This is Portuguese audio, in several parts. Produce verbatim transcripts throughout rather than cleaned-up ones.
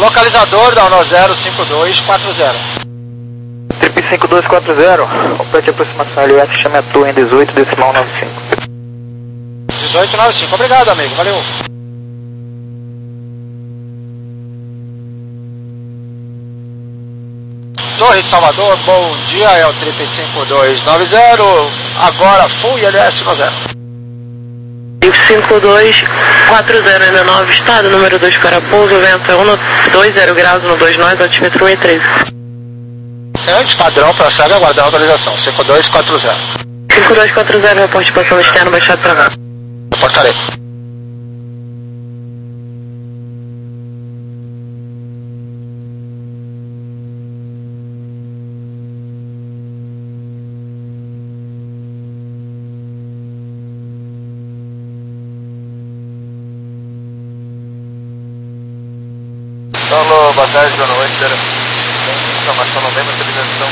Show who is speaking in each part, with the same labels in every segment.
Speaker 1: Localizador da um zero cinco dois quatro zero.
Speaker 2: Trip cinco dois quatro zero, complete aproximação L F, chame a torre em dezoito, decimal nove cinco.
Speaker 1: dezoito nove cinco, obrigado amigo, valeu. Torre Salvador, bom dia, é o Trip cinco dois nove zero, agora Full I L S no zero.
Speaker 3: Trip cinco dois quatro zero N nove, estado número dois para pouso, vento é um dois zero graus no dois nós, altímetro um e treze.
Speaker 1: Antes, padrão, prossegue aguardando a atualização, cinco dois quatro zero.
Speaker 3: cinco dois quatro zero, reporte passando externo, baixado travado.
Speaker 1: Reportarei.
Speaker 4: Alô, boa tarde, boa noite, zero. Informação no mesmo utilização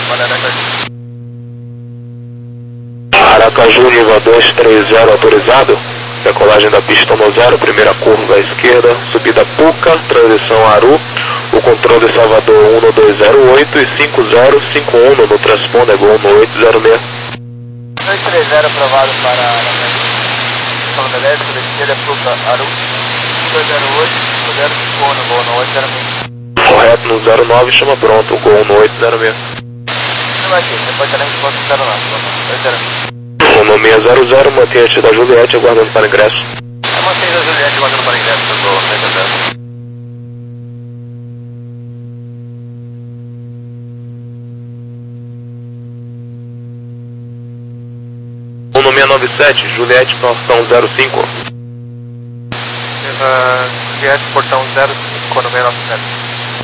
Speaker 4: para Aracaju.
Speaker 5: Aracaju, nível dois três zero autorizado. Decolagem da pista no zero, primeira curva à esquerda, subida Puca, transição Aru. O controle Salvador um dois zero oito e cinco zero cinco um no transponder Gol no oito zero seis.
Speaker 4: dois três zero aprovado para Aracaju. Salvador elétrico, da esquerda Puca, Aru. um dois zero oito, cinco zero cinco um no Gol no oito zero seis.
Speaker 5: Correto no zero nove, chama pronto, Gol no oito zero seis.
Speaker 4: Não vai aqui, depois também de ponto zero nove, oito zero seis.
Speaker 5: O nome é zero zero, mantenha-te da Juliette aguardando para ingresso.
Speaker 4: Eu mantenho a Juliette aguardando para ingresso, eu estou zero zero.
Speaker 5: O nome é nove sete, Juliette, portão zero cinco.
Speaker 4: Uh, Juliette, portão zero cinco, no nove sete.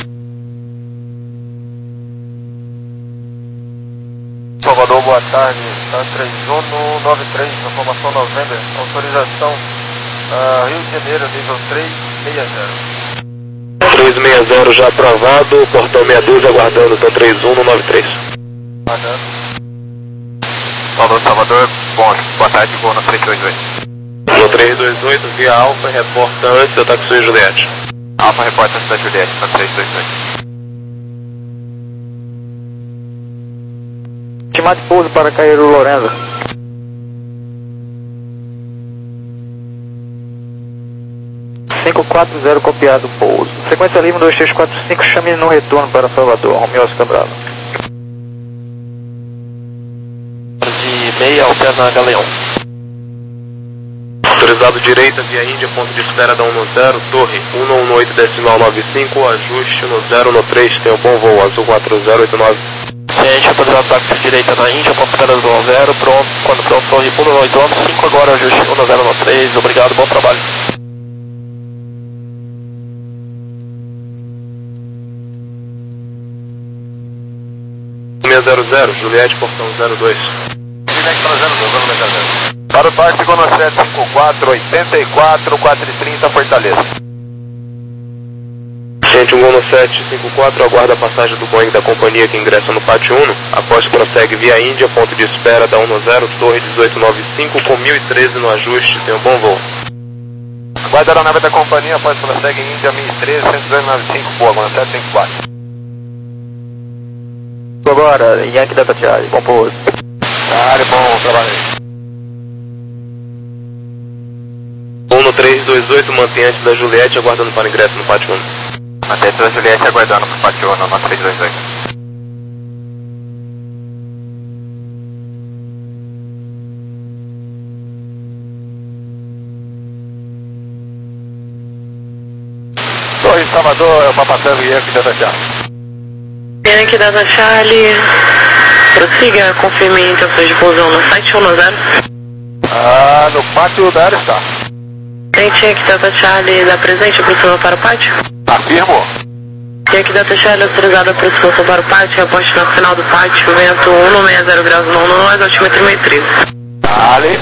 Speaker 4: Salvador, boa tarde, tá três um nove três, informação novembro, autorização uh, Rio de Janeiro, nível três seis zero.
Speaker 5: três seis zero já aprovado, portão sessenta e dois aguardando, tá três um no nove três.
Speaker 4: Aguardando. Salvador, Salvador, bom, boa tarde, vou no três dois oito.
Speaker 5: No três dois oito, via Alfa, reporta antes, eu táxi Juliette.
Speaker 4: Alfa, reporta antes da Juliette, no três dois oito.
Speaker 2: Estimado de pouso para Cairo Lorenzo. cinco quatro zero copiado pouso. Sequência livre dois três quatro cinco, chame no retorno para Salvador, Romeu Oscar Bravo.
Speaker 4: De meia, alterna Galeão.
Speaker 5: Autorizado direita, via Índia, ponto de espera da um zero, torre um um oito decimal nove cinco, ajuste no zero no três, tem um bom voo, azul quatro zero oito nove.
Speaker 4: Ciente, autorizado táxi direita na Índia, ponto de espera do um zero, pronto, quando pronto, torre um um oito nove cinco, agora ajuste um zero no três, obrigado, bom trabalho.
Speaker 5: seis zero zero, Juliette, portão zero dois.
Speaker 4: Juliette para zero dois, vamos zero zero. Para o táxi, Gono sete cinco quatro, oitenta e quatro, quatro e trinta, Fortaleza.
Speaker 5: Gente, um Gono sete cinco quatro, aguarda a passagem do Boeing da companhia que ingressa no pátio um. Após prossegue via Índia, ponto de espera da um zero, torre dezoito nove cinco, com mil e treze no ajuste, tem um bom voo.
Speaker 4: Aguarda a aeronave da companhia, após prossegue Índia mil e treze, cento e dois noventa e cinco, boa, Gono sete cinco quatro.
Speaker 2: Agora, Yankee Delta Charlie, bom pouso.
Speaker 4: Charlie, bom trabalho aí.
Speaker 5: um no três dois oito, mantém antes da Juliette aguardando para ingresso no pátio um.
Speaker 4: Mantém antes da Juliette aguardando para o pátio um, no três dois oito. Torre Salvador, Papa Tango e Yankee Delta Charlie.
Speaker 3: Yankee Delta Charlie, prossiga, confirme intenções de pousão no sete um zero.
Speaker 4: Ah, no pátio da área está.
Speaker 3: Gente, Yankee Delta Charlie, dá presente, aproxima para o pátio?
Speaker 4: Afirmo.
Speaker 3: Yankee Delta Charlie, autorizado a aproximação para o pátio, reposte na final do pátio, vento um sessenta graus no um nós, altímetro um e treze.
Speaker 4: Ali.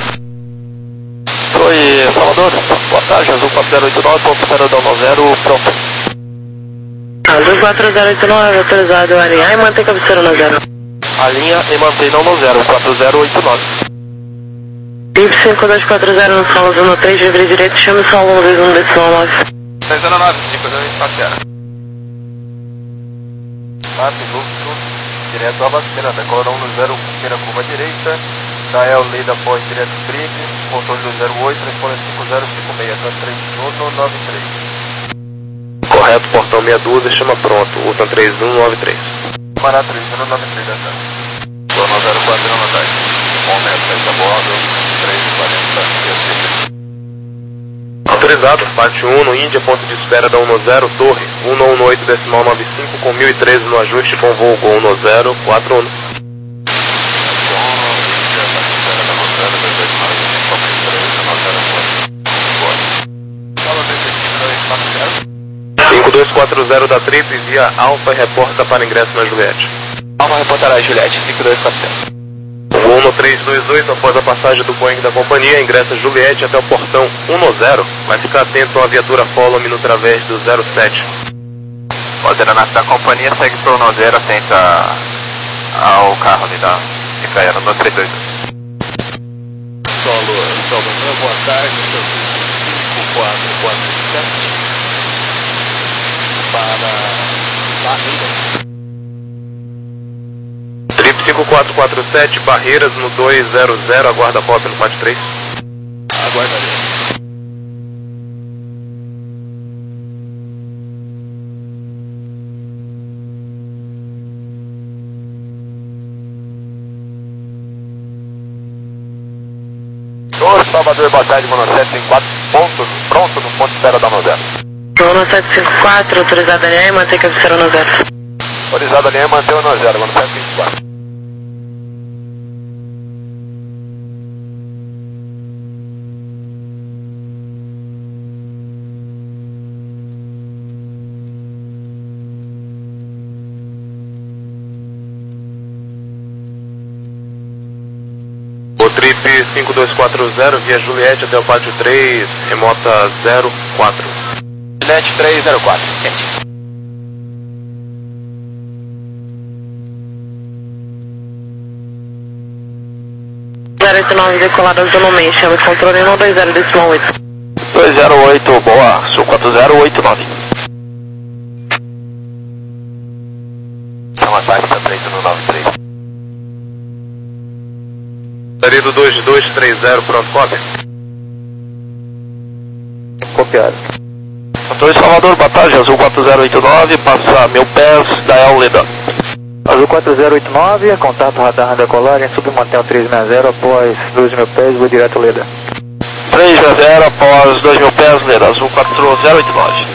Speaker 4: Oi, Salvador, boa tarde, azul quatro zero oito nove, ponto zero um zero, pronto.
Speaker 3: Azul quatro zero oito nove, autorizado a alinhar e manter cabeceira no zero.
Speaker 4: Alinha e mantém não no zero, quatro zero oito nove.
Speaker 3: Trip cinco dois quatro zero no solo zona três, livre direito, chame o solo um dois um decimal nove.
Speaker 4: seis zero nove, cinco zero espacial. TAP, Luxo, direto Abastena, decola um no zero, primeira curva direita, da El Leda pós direto trim, controle do zero oito, responde cinco zero cinco seis, TAN três um nove três.
Speaker 5: Correto, portão meia dúzia, chama pronto, Utan três um nove três.
Speaker 4: Mará três um nove três, da TAN.
Speaker 5: Zona zero quatro na tarde. Momento, seis a bordo, três e quarenta. Autorizado, parte um no Índia, ponto de espera da um zero, torre, um um oito decimal nove cinco com mil e treze no ajuste com voo Gol um zero, quatro um. cinco dois quatro zero da Trip, via Alfa e reporta para ingresso na Juliette.
Speaker 1: Alfa reportará Juliette, cinco dois quatro zero.
Speaker 5: Voo no três dois oito, após a passagem do Boeing da companhia, ingressa Juliette até o portão um zero. Vai ficar atento à viatura Follow-me no través do zero sete.
Speaker 1: O aeronato da companhia segue para o um zero, atenta ao carro ali da Micaela no três dois oito.
Speaker 6: Solo, Salvador, boa tarde, cinco quatro quatro sete para Barreiras.
Speaker 5: Trip cinco quatro quatro sete, Barreiras no dois zero zero, aguarda a cópia no quatro três.
Speaker 6: Aguardarei.
Speaker 1: Salvador, boa tarde, Mono sete cinco quatro, ponto, pronto no ponto de espera da um zero.
Speaker 3: Mono sete cinco quatro, autorizado a linha e manter que espera no zero.
Speaker 1: Autorizado a linha e manter o um zero, Mono sete cinco quatro.
Speaker 5: O Trip cinco dois quatro zero, via Juliette até o pátio três, remota zero quatro.
Speaker 1: Juliette três zero quatro, quente.
Speaker 3: zero oito nove, decolado autonomamente, chama controle um dois zero decimal oito.
Speaker 1: dois zero oito, boa, Sul quatro zero oito nove. Chama taxa três um nove três.
Speaker 5: Salido dois dois três zero, pronto, cópia.
Speaker 2: Copiado.
Speaker 1: Controle Salvador, boa tarde, Azul quatro zero oito nove, passa mil pés da El Leda.
Speaker 2: Azul quatro zero oito nove, contato radar na decolagem, submantém o três seis zero após dois mil pés, vou direto Leda.
Speaker 1: três zero zero após dois mil pés, Leda, Azul quatro zero oito nove.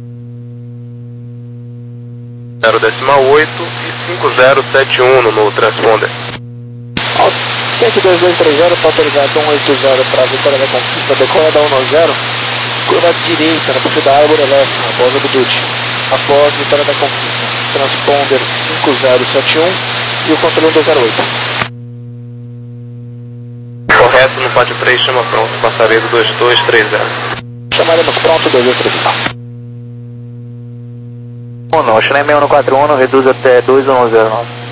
Speaker 5: zero decimal oito e cinco zero sete um no transponder.
Speaker 2: sete dois dois três zero, está autorizado um oito zero para a Vitória da Conquista, decola da um zero, curva direita na pista da Arbor Elétrica, após Abdute, após Vitória da Conquista, transponder cinco zero sete um e o controle um dois zero oito.
Speaker 5: Correto, no pátio três, chama pronto, passaredo dois dois três zero.
Speaker 2: Chamaremos pronto, dois dois três zero. um não, China seis um quatro um, reduz até dois um zero nove.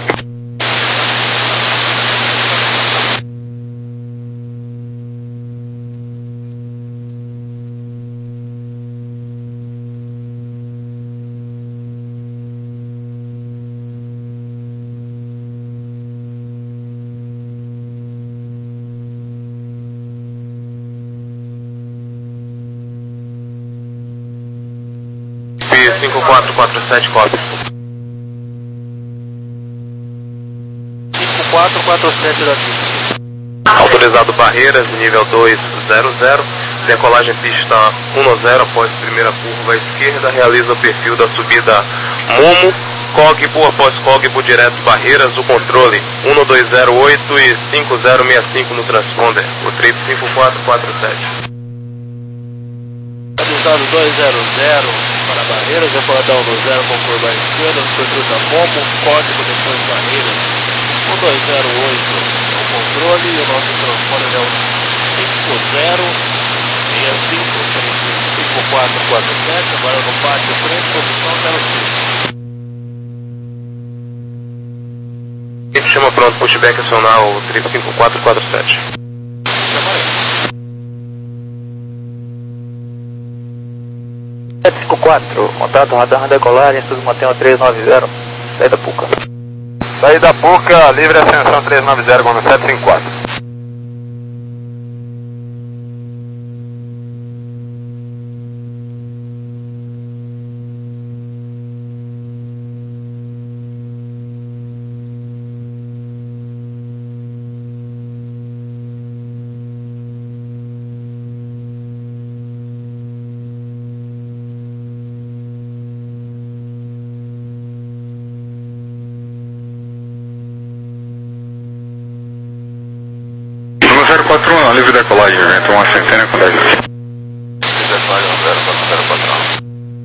Speaker 5: cinco quatro quatro sete, cópia.
Speaker 6: cinco quatro quatro sete da Trip.
Speaker 5: Autorizado Barreiras, nível dois zero zero, decolagem pista um zero após primeira curva à esquerda, realiza o perfil da subida Momo, Cogbo após Cogbo direto Barreiras, o controle um dois zero oito e cinco zero seis cinco no transponder, o Trip cinco quatro quatro sete.
Speaker 6: Autorizado dois zero zero para Barreiras, decoladão um zero com curva à esquerda, surpresa Momo, código depois Barreiras, um dois zero oito o controle e o nosso transponder é o cinco zero seis cinco, cinco quatro quatro sete, agora no pátio três, posição zero seis.
Speaker 5: Chama pronto, pushback acionar o Trip cinco quatro quatro sete.
Speaker 2: sete cinco quatro, contato radar na decolagem, submantém o três nove zero, Saída Puca.
Speaker 1: Saída Puca, livre ascensão três nove zero, Gondo sete cinco quatro.
Speaker 7: zero quatro um, livre decolagem, vento uma centena com dez.
Speaker 1: Livre decolagem zero quatro zero quatro um.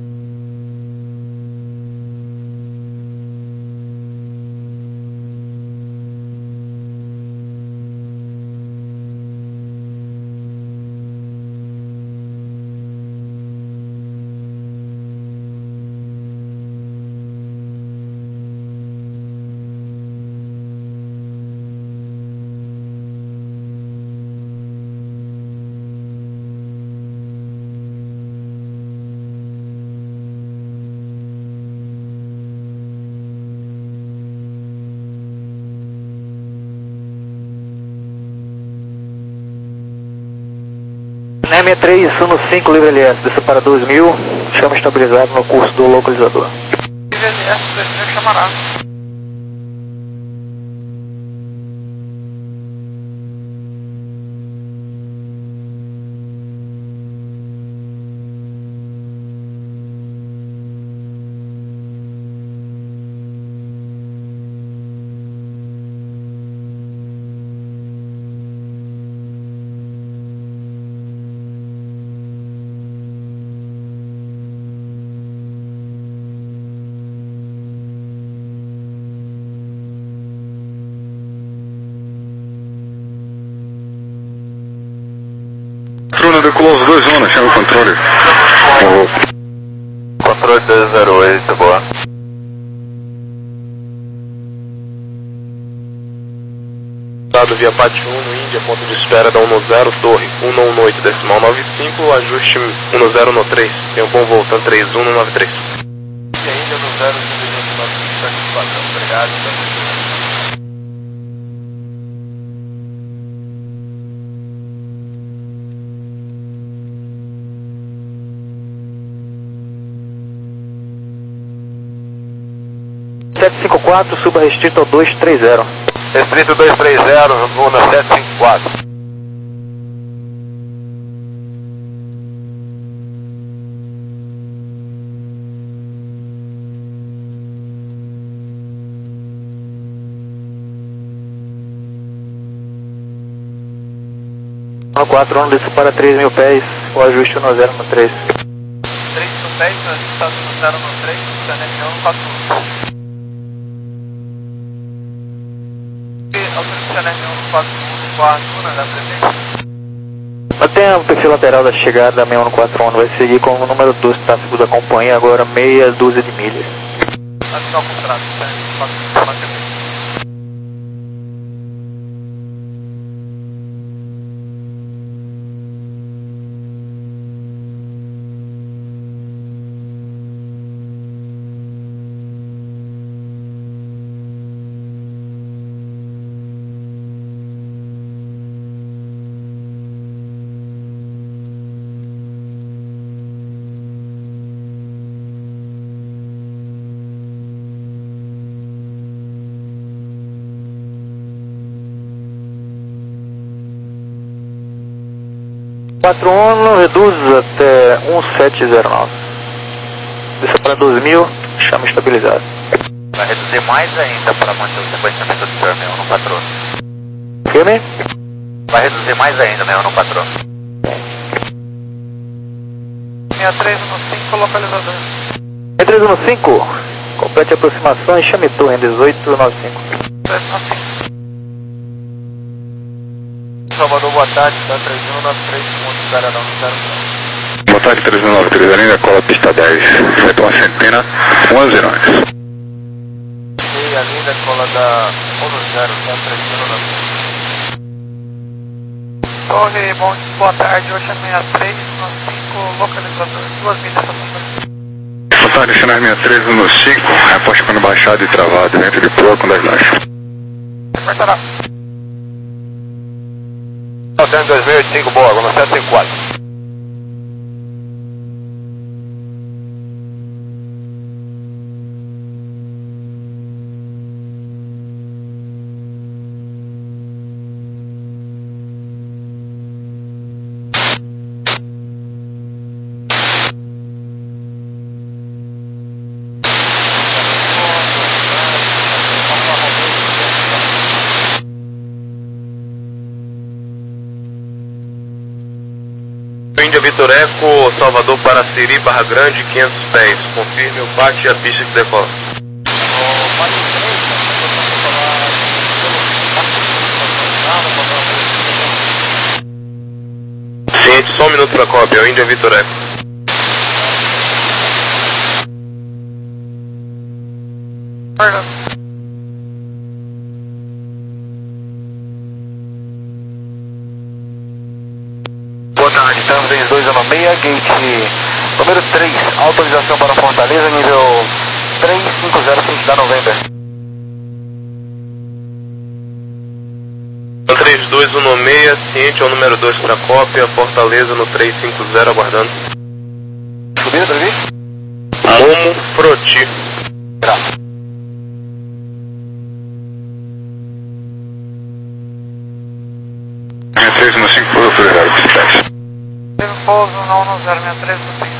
Speaker 2: N M três um cinco, livre L S, desça para dois mil, chama estabilizado no curso do localizador.
Speaker 4: Livre L S, dois mil chamará.
Speaker 7: Bruno, decolou os dois zonas, chama o controle.
Speaker 1: Controle dois zero oito, boa.
Speaker 5: Dado via Pat um no Índia, ponto de espera da um zero, torre um um oito decimal nove cinco, ajuste um zero no três, tem um bom voltando três um no nove três.
Speaker 4: E ainda no zero cinco nove sete quatro, obrigado.
Speaker 2: sete cinco quatro, suba restrito ao dois três zero.
Speaker 1: Restrito dois três zero, Gondo sete cinco quatro.
Speaker 2: No quatro um, desça para três mil pés, o ajuste um zero no três.
Speaker 4: três mil pés, está no zero no três, C N M um quatro um. C N M um quatro um, Guarduna, da presença.
Speaker 2: Mantenha o perfil lateral da chegada da seis um quatro um, vai seguir com o número dois tráfego da companhia, agora meia dúzia de milhas.
Speaker 4: Avisar o contrato, C N M um quatro um, manter.
Speaker 2: quatro um, reduz até um sete zero nove. Desça para dois mil, chama estabilizado.
Speaker 1: Vai reduzir mais ainda para manter o sequenciamento do senhor seis um quatro um.
Speaker 2: Firme?
Speaker 1: Vai reduzir mais ainda, seis um quatro um.
Speaker 4: seis três um cinco, localizador.
Speaker 2: seis três um cinco, complete a aproximação e chame torre em dezoito nove cinco.
Speaker 4: três nove cinco. Salvador, boa tarde, está três um nove três, ponto zero não zero.
Speaker 7: Boa tarde, três um nove três, linha cola pista dez, vento uma centena, onze zerões.
Speaker 4: E a linda cola da um zero, está três um nove três. Torre, bom, boa tarde, hoje é seis três um cinco, localizador, duas milhas para
Speaker 7: Tá descendo as sessenta e três no cinco, reposte quando baixado e travado dentro de proa com dez baixos.
Speaker 4: Apertará. Oceano dois mil e oitenta e cinco, boa, agora no sete cinco quatro.
Speaker 5: Índia Vitor Eco, Salvador para Siri, Barra Grande, quinhentos pés. Confirme o bate e a pista que decola. Ciente, só um minuto para a cópia, Índia Vitor Eco.
Speaker 2: Boa tarde, estamos em dois zero seis, gate número três, autorização para Fortaleza, nível três cinco zero, frente da November.
Speaker 5: três dois um seis, ciente é o número dois para cópia, Fortaleza no três cinco zero, aguardando.
Speaker 2: Subida, Davi?
Speaker 5: Momo Froti.
Speaker 2: Graças.
Speaker 7: sessenta e três no cinco, por autorizado, pista.
Speaker 4: Teve pouso não no zero seis três no cinco.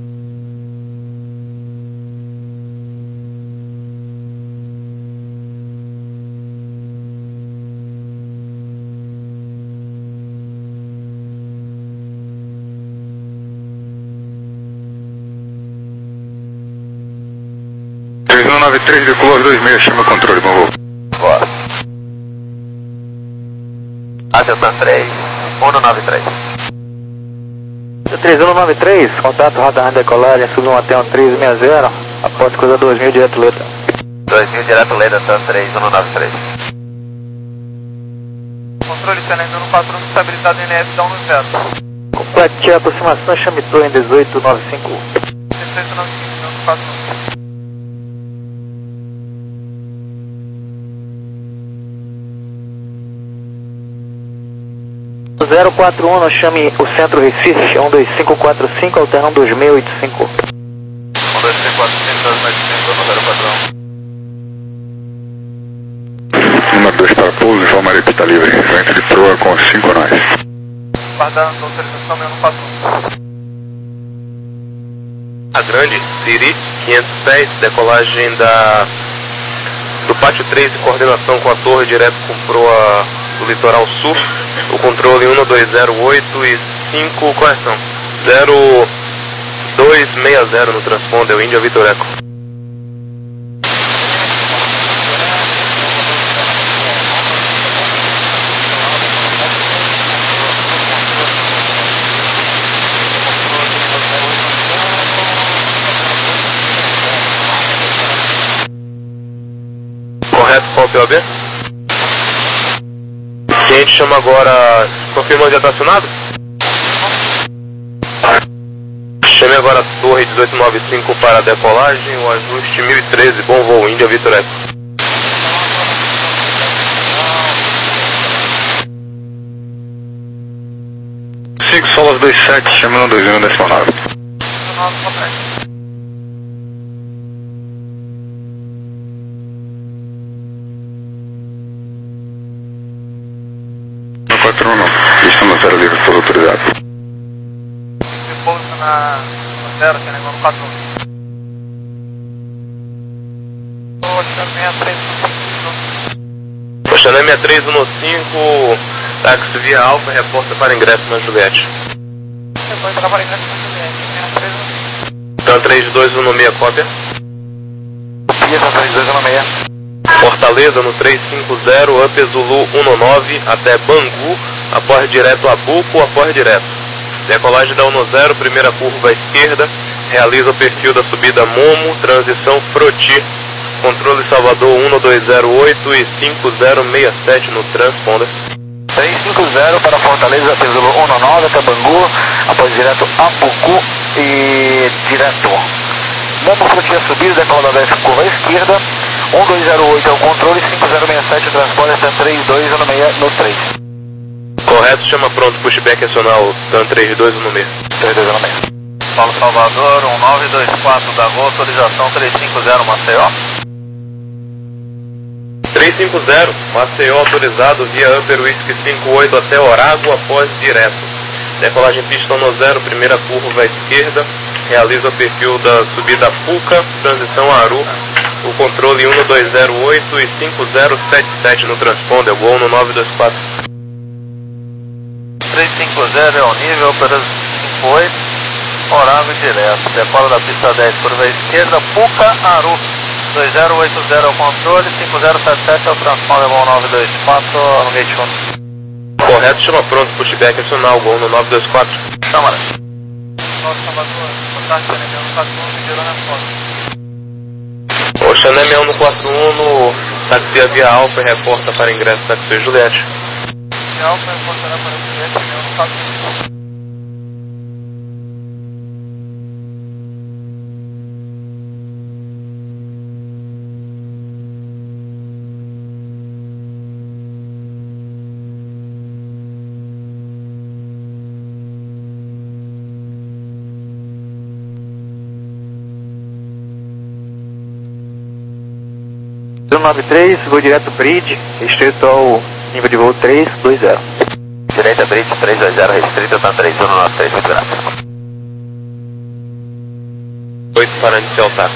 Speaker 7: três um nove três, decolou dois seis, chama o controle, bom voo.
Speaker 2: Bora. Atenção três um nove três. três um nove três, contato radar de decolagem, subiu um até um três seis zero, após coisa dois mil, direto Leda. dois mil, direto Leda, Tan três um nove três.
Speaker 4: Controle sendo no patrão de estabilidade N F, down no zero.
Speaker 2: Complete a aproximação, chame torre em dezoito nove cinco.
Speaker 4: dezoito nove cinco, down no patrão.
Speaker 2: zero quatro um, chame o centro Recife, um dois cinco quatro cinco, alternando dois seis oito cinco.
Speaker 5: um dois cinco quatro cinco, dois seis cinco, zero quatro um.
Speaker 7: Número dois para pouso, informarei pista livre. Vento de proa com cinco nós.
Speaker 4: Guardando autorização meu no patrão.
Speaker 5: A Grande, Siri, quinhentos pés, decolagem da do Pátio três e coordenação com a torre direto com proa do litoral sul. O controle um dois zero oito e cinco, correção, zero dois seis zero no transponder, Índia Vitor Eco. Correto, copy O B. Ciente, chama agora, confirmando já está acionado? Chame agora a torre dezoito nove cinco para a decolagem, o ajuste mil e treze, bom voo, Índia Vitor Eco.
Speaker 7: cinco solas dois sete, chamando dois um decimal nove. quatro um não, estamos zero livre por autorizado.
Speaker 4: Repouso na no zero, que é no quatro um.
Speaker 5: Oceano sessenta e três no cinco, táxi via Alfa, reporta para ingresso na Juliette.
Speaker 4: Depois para ingresso na Juliette,
Speaker 5: Tan três dois um seis, cópia.
Speaker 2: Pia, três dois um seis.
Speaker 5: Fortaleza no três cinco zero, Up Zulu um nove até Bangu, aporte direto a Buco, aporte direto. Decolagem da um zero, primeira curva à esquerda, realiza o perfil da subida Momo, transição Froti, controle Salvador um dois zero oito e cinco zero seis sete no transponder.
Speaker 2: três cinco zero para Fortaleza, Up Zulu um nove até Bangu, após direto a Buco e direto. Momo Frutinha subido, decola da dez curva à esquerda, um dois zero oito é o controle, cinco zero seis sete transponder até três dois no seis no três.
Speaker 5: Correto, chama pronto, pushback acional, TAM três dois no seis.
Speaker 2: três dois no seis.
Speaker 4: Paulo Salvador, um nove dois quatro da Gol, autorização três cinco zero Maceió.
Speaker 5: três cinco zero, Maceió autorizado via Upper Whisky cinco oito até Orago após direto. Decolagem pista no zero, primeira curva à esquerda, realiza o perfil da subida Puca, transição Aru, o controle um dois zero oito e cinco zero sete sete no transponder, Gol no nove dois quatro.
Speaker 4: três cinco zero é o nível, operação cinco oito, Orago direto, decola da pista dez, curva à esquerda, Puca, Aru, dois zero oito zero é o controle, cinco zero sete sete é o transponder, Gol nove dois quatro, no gate um.
Speaker 5: Correto, chama pronto, pushback acional, Gol no nove dois quatro.
Speaker 4: Chama, né? Paulo Salvador, boa tarde, Chanel no quatro um, gerou na foto.
Speaker 5: O Chanel no quatro um no taxi via Alfa e reporta para ingresso taxi Juliette.
Speaker 4: Via Alfa reportará para o Juliette, Chanel no quatro um.
Speaker 2: zero nove três, voo direto Bridge, restrito ao nível de voo três dois zero.
Speaker 1: Direita Bridge três dois zero, restrito TAM três um nove três, muito grato.
Speaker 5: oito para inicial táxi.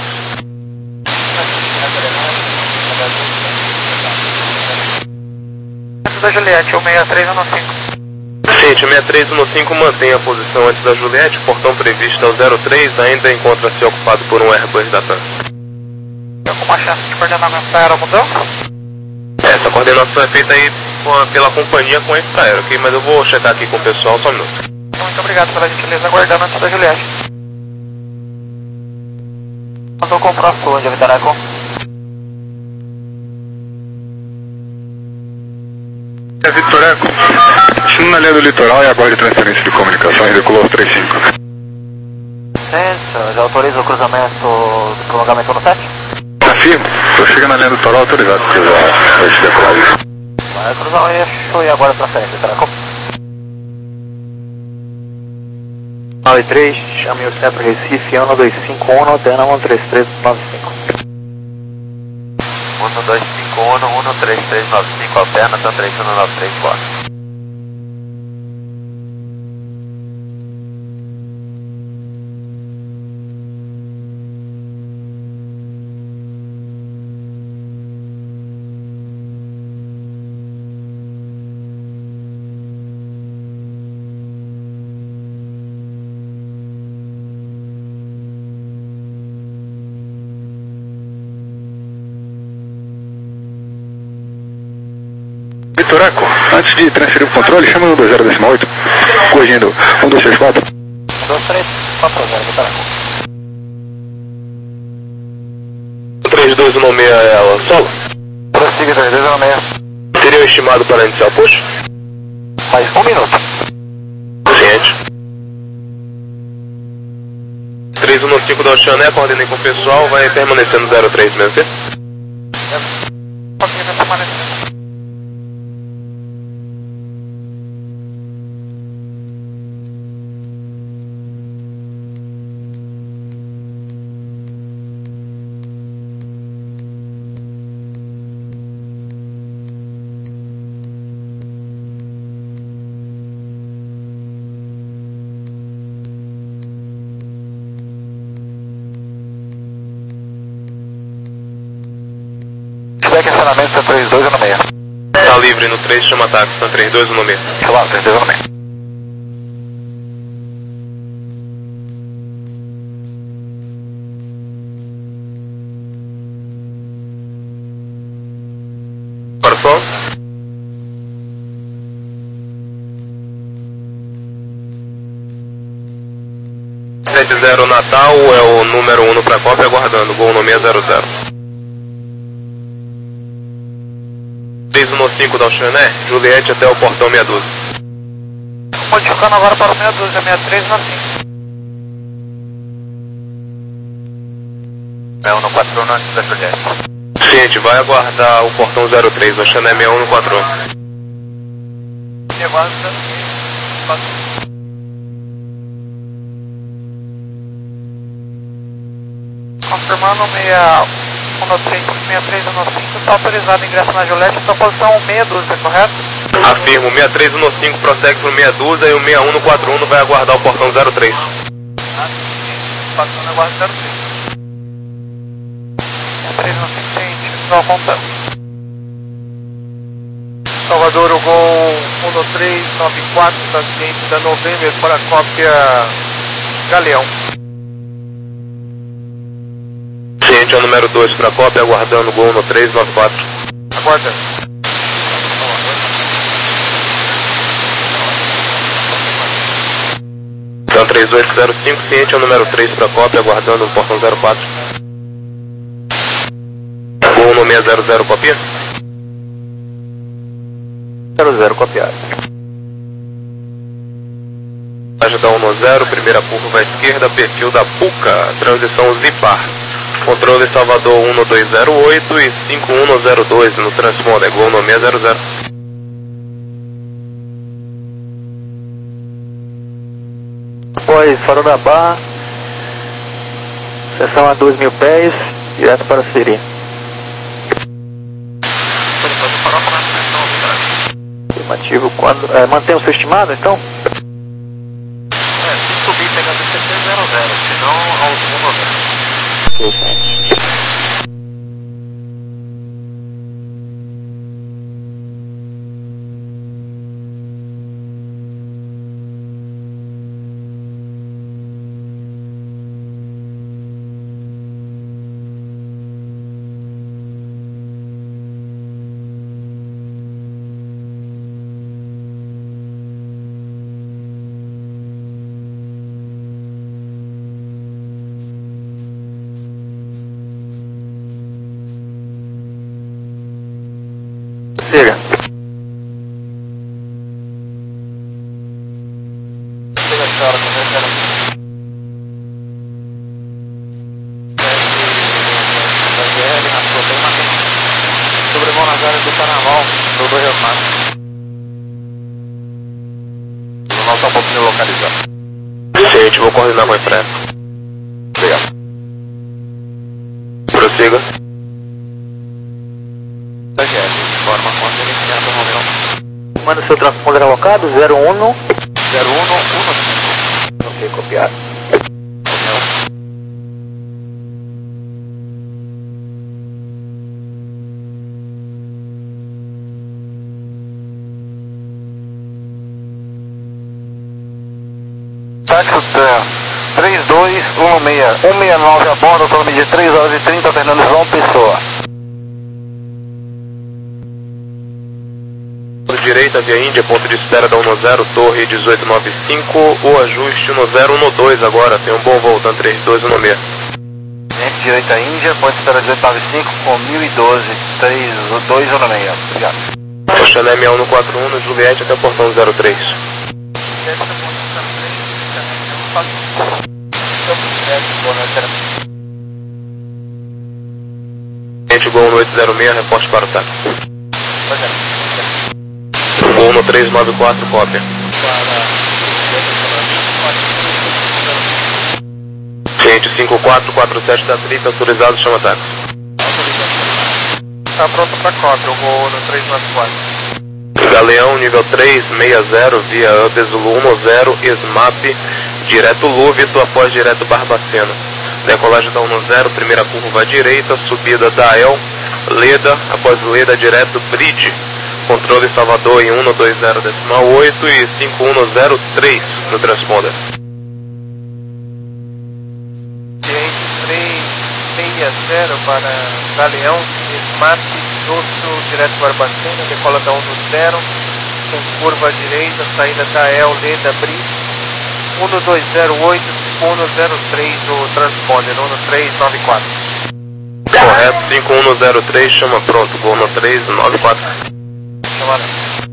Speaker 4: Antes da Juliette, o seis três um cinco.
Speaker 5: Ciente, seis três um cinco mantém a posição antes da Juliette, portão previsto é o zero três, ainda encontra-se ocupado por um Airbus da TAM.
Speaker 4: Tem alguma chance de coordenamento para aeromudança?
Speaker 5: Essa coordenação é feita aí com a, pela companhia com a Infraero, ok? Mas eu vou checar aqui com o pessoal, só um minuto.
Speaker 4: Muito obrigado pela gentileza, aguardando antes da Juliette. Mandou comprar a sua, onde é Vitaraco?
Speaker 7: É Vitor Eco, na linha do litoral e aguarde transferência de comunicações, decolou três cinco.
Speaker 2: Licença, já autoriza o cruzamento do prolongamento no sete?
Speaker 7: Afirmo, estou chegando na linha do litoral autorizado para cruzar esse decolagem.
Speaker 2: Vai cruzar o eixo e agora transferência, Vitaraco. nove três, chame o centro Recife, um dois cinco um, Dana um três três nove cinco.
Speaker 1: um dois cinco um, um três três nove cinco, alterna, TAM três um nove três quatro.
Speaker 7: Vitor Eco, antes de transferir o controle, chama o um dois zero decimal oito, corrigindo um dois seis quatro.
Speaker 2: um dois três quatro zero, Vitaraco.
Speaker 5: três dois um seis é ela solo?
Speaker 2: Prossiga três dois um seis.
Speaker 5: Seria o estimado para iniciar push?
Speaker 2: Mais um minuto.
Speaker 5: Ciente. três um cinco da Oceané, coordenei com o pessoal, vai permanecendo zero três mesmo, ok?
Speaker 4: Pode vir permanecendo.
Speaker 2: Feedback acionamento TAM três dois um seis.
Speaker 5: Tá livre no três, chama táxi, TAM três dois um seis.
Speaker 2: Claro, três dois um seis.
Speaker 5: Garçom? sete zero Natal é o número um no pré-cópia, aguardando, Gol no seis zero zero. três um cinco da Oceané, Juliette até o portão seis doze.
Speaker 4: Modificando agora para o seis doze, é seis três um cinco.
Speaker 1: seis um no quatro um antes da Juliette.
Speaker 5: Gente, vai aguardar o portão zero três, a Chané seis um no quatro um.
Speaker 1: E aguarda quatro um. Confirmando seis um no cinco, seis três um no cinco, está autorizado o ingresso na Juliette, sua posição seis um doze, correto?
Speaker 5: Afirmo, seis três um no cinco prossegue para o seis doze e o seis um no quatro um vai aguardar o portão zero três.
Speaker 1: Ah, sim, quatro um aguarda zero três. seis três um no cinco, gente, estou apontando.
Speaker 6: Salvador, o Gol um no três nove quatro, está ciente da November para a cópia Galeão.
Speaker 5: Ciente é o número dois para a cópia, aguardando o Gol um no três nove quatro.
Speaker 6: Aguarda.
Speaker 5: Então três oito zero cinco, ciente é o número três para a cópia, aguardando o portão zero quatro. Gol no seis zero zero, copia?
Speaker 1: zero zero, copiado.
Speaker 5: Página um no zero, primeira curva à esquerda, perfil da Puca, transição Zipar. Controle Salvador um no dois zero oito e cinco um no zero dois no transponder, Gol no seis zero zero.
Speaker 2: Após Farol da Barra, seção a dois mil pés, direto para Siri. Afirmativo, quando, é, mantém o seu estimado então?
Speaker 1: É, se subir pega D C T zero zero, senão ao segundo zero.
Speaker 2: Ok, sim. Siga.
Speaker 6: Siga a senhora, conversando.
Speaker 1: Sobrevoo nas áreas do Carnaval, do dois Rio Mar. O jornal está um pouquinho localizado.
Speaker 5: Ciente, vou coordenar com a imprensa.
Speaker 1: Obrigado.
Speaker 5: Prossiga.
Speaker 1: T G S, informa quando ele iniciar o modelo.
Speaker 2: Manda seu transponder alocado, zero um no...
Speaker 1: zero um no um no cinco.
Speaker 2: Ok, copiado.
Speaker 1: Táxi três dois um seis, um seis nove a bordo, autonomia de três horas e trinta, Fernando João Pessoa.
Speaker 5: Direita, via Índia, ponto de espera da um no zero, torre dezoito noventa e cinco, o ajuste no zero um no dois agora, tem um bom voo, tá três dois um no seis.
Speaker 1: Gente, direita Índia, ponto de espera dezoito noventa e cinco com mil e doze, três dois um seis, obrigado.
Speaker 5: Chané seis um no quatro um, no Juliette até o portão zero três. Gente, Gol no oito zero seis, reporte para o táxi. Gol no três nove quatro, cópia. Gente, cinco quatro quatro sete da Trip, autorizado, chama táxi.
Speaker 6: Está pronto para cópia, o Gol no três nove quatro.
Speaker 5: Galeão, nível três sessenta, via Ubes Zulu um no zero, SMAP, direto Lúvito após direto Barbacena. Decolagem da um no zero, primeira curva à direita, subida da El, Leda, após Leda, direto Bridge. Controle Salvador em um no dois zero decimal oito e cinco um no zero três no transponder.
Speaker 6: Ciente três seis zero para Galeão, SMAP, Dosso, direto Barbacena, decola da um no zero, com curva à direita, saída da El, Leda, Bridge, um no dois zero oito, um no zero três do transponder, um no três nove quatro.
Speaker 5: Correto, cinco um no zero três, chama pronto, Gol no três nove quatro.
Speaker 6: Chamada.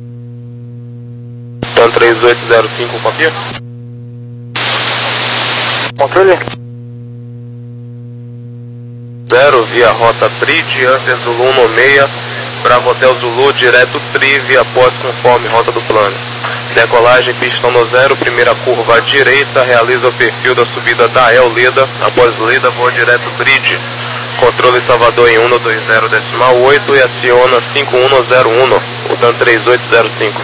Speaker 5: Então três oito zero cinco, copia?
Speaker 2: Controle.
Speaker 5: zero via rota Bridge, Answer Zulu um seis, Bravo Hotel Zulu, direto Tri, via pós conforme rota do plano. Decolagem, pista no zero, primeira curva à direita, realiza o perfil da subida da El Leda, após Leda, voa direto Bridge. Controle Salvador em um dois zero decimal oito e aciona cinco um zero um, Udan três oito zero cinco.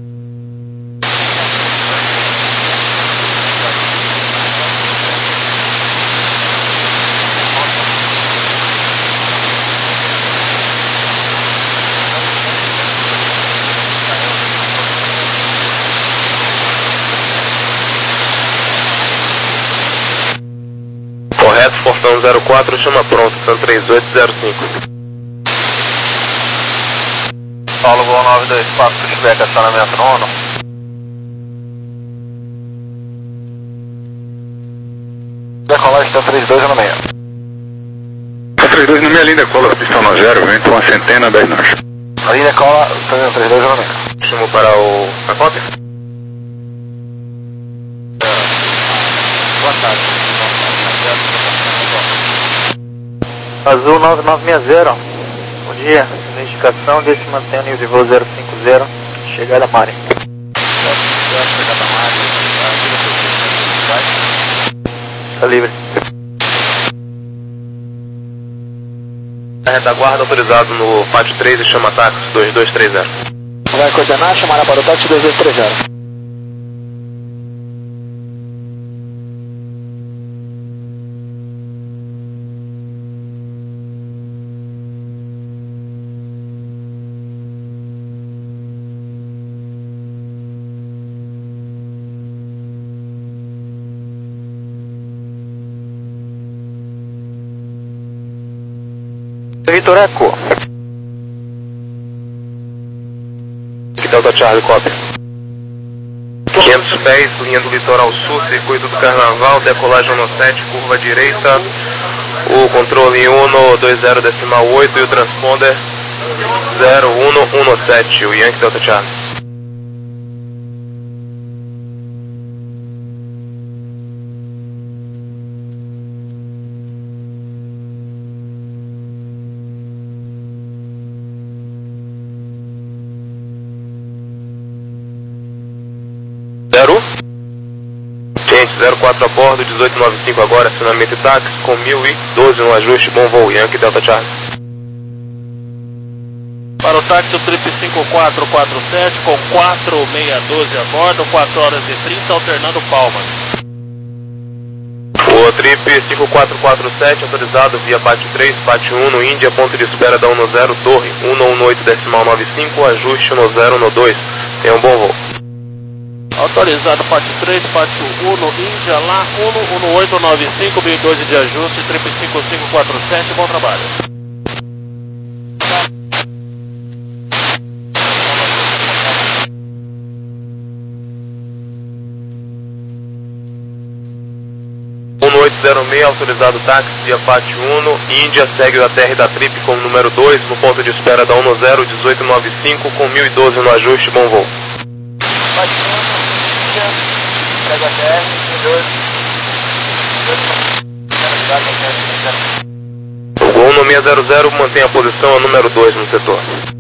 Speaker 5: Correto, Fortão zero quatro, chama pronto, Udan três oito zero cinco.
Speaker 4: Paulo Gol nove dois quatro, pushback, acionamento no ONU.
Speaker 2: Decolagem está três dois no meio.
Speaker 7: Tá três dois no meio, linha decola, pista no zero, vento uma centena, dez nós.
Speaker 2: A linha decola, três dois no meio.
Speaker 5: Chamo para o... a cópia?
Speaker 4: Boa tarde.
Speaker 2: Azul nove nove seis zero. Bom dia. Identificação desse mantém o nível de voo zero cinco zero. Chegada Mari. Está livre.
Speaker 5: A retaguarda autorizado no pátio três e chama táxi dois dois três zero.
Speaker 2: Vai coordenar, chamará para o táxi dois dois três zero. Vitor Eco.
Speaker 5: Que Delta Charlie, cópia. quinhentos pés, linha do litoral sul, circuito do Carnaval, decolagem no sete, curva direita, o controle um dois zero decimal oito e o transponder zero um um sete, o Yankee Delta Charlie. Zero? Gente, zero quatro a bordo, dezoito noventa e cinco agora, acionamento e táxi, com mil e doze no ajuste, bom voo, Yankee Delta Charlie.
Speaker 6: Para o táxi, o trip cinco quatro quatro sete com quatro seis um doze a bordo, quatro horas e trinta, alternando palmas.
Speaker 5: O trip cinco quatro quatro sete, autorizado via pátio três, pátio um no Índia, ponto de espera da um zero, torre um um oito decimal noventa e cinco, ajuste no zero no dois, tenha um bom voo.
Speaker 6: Autorizado pátio três, pátio um no Índia, lá um um oito nove cinco, mil e doze de ajuste, trip cinco cinco quatro sete, bom trabalho.
Speaker 5: um oito zero seis, autorizado táxi via pátio um, Índia, segue o A T R da trip com o número dois, no ponto de espera da um zero, dezoito noventa e cinco, com mil e doze no ajuste, bom voo.
Speaker 4: Pega a T R, dois.
Speaker 5: O Gol no seis zero zero mantém a posição a número dois no setor.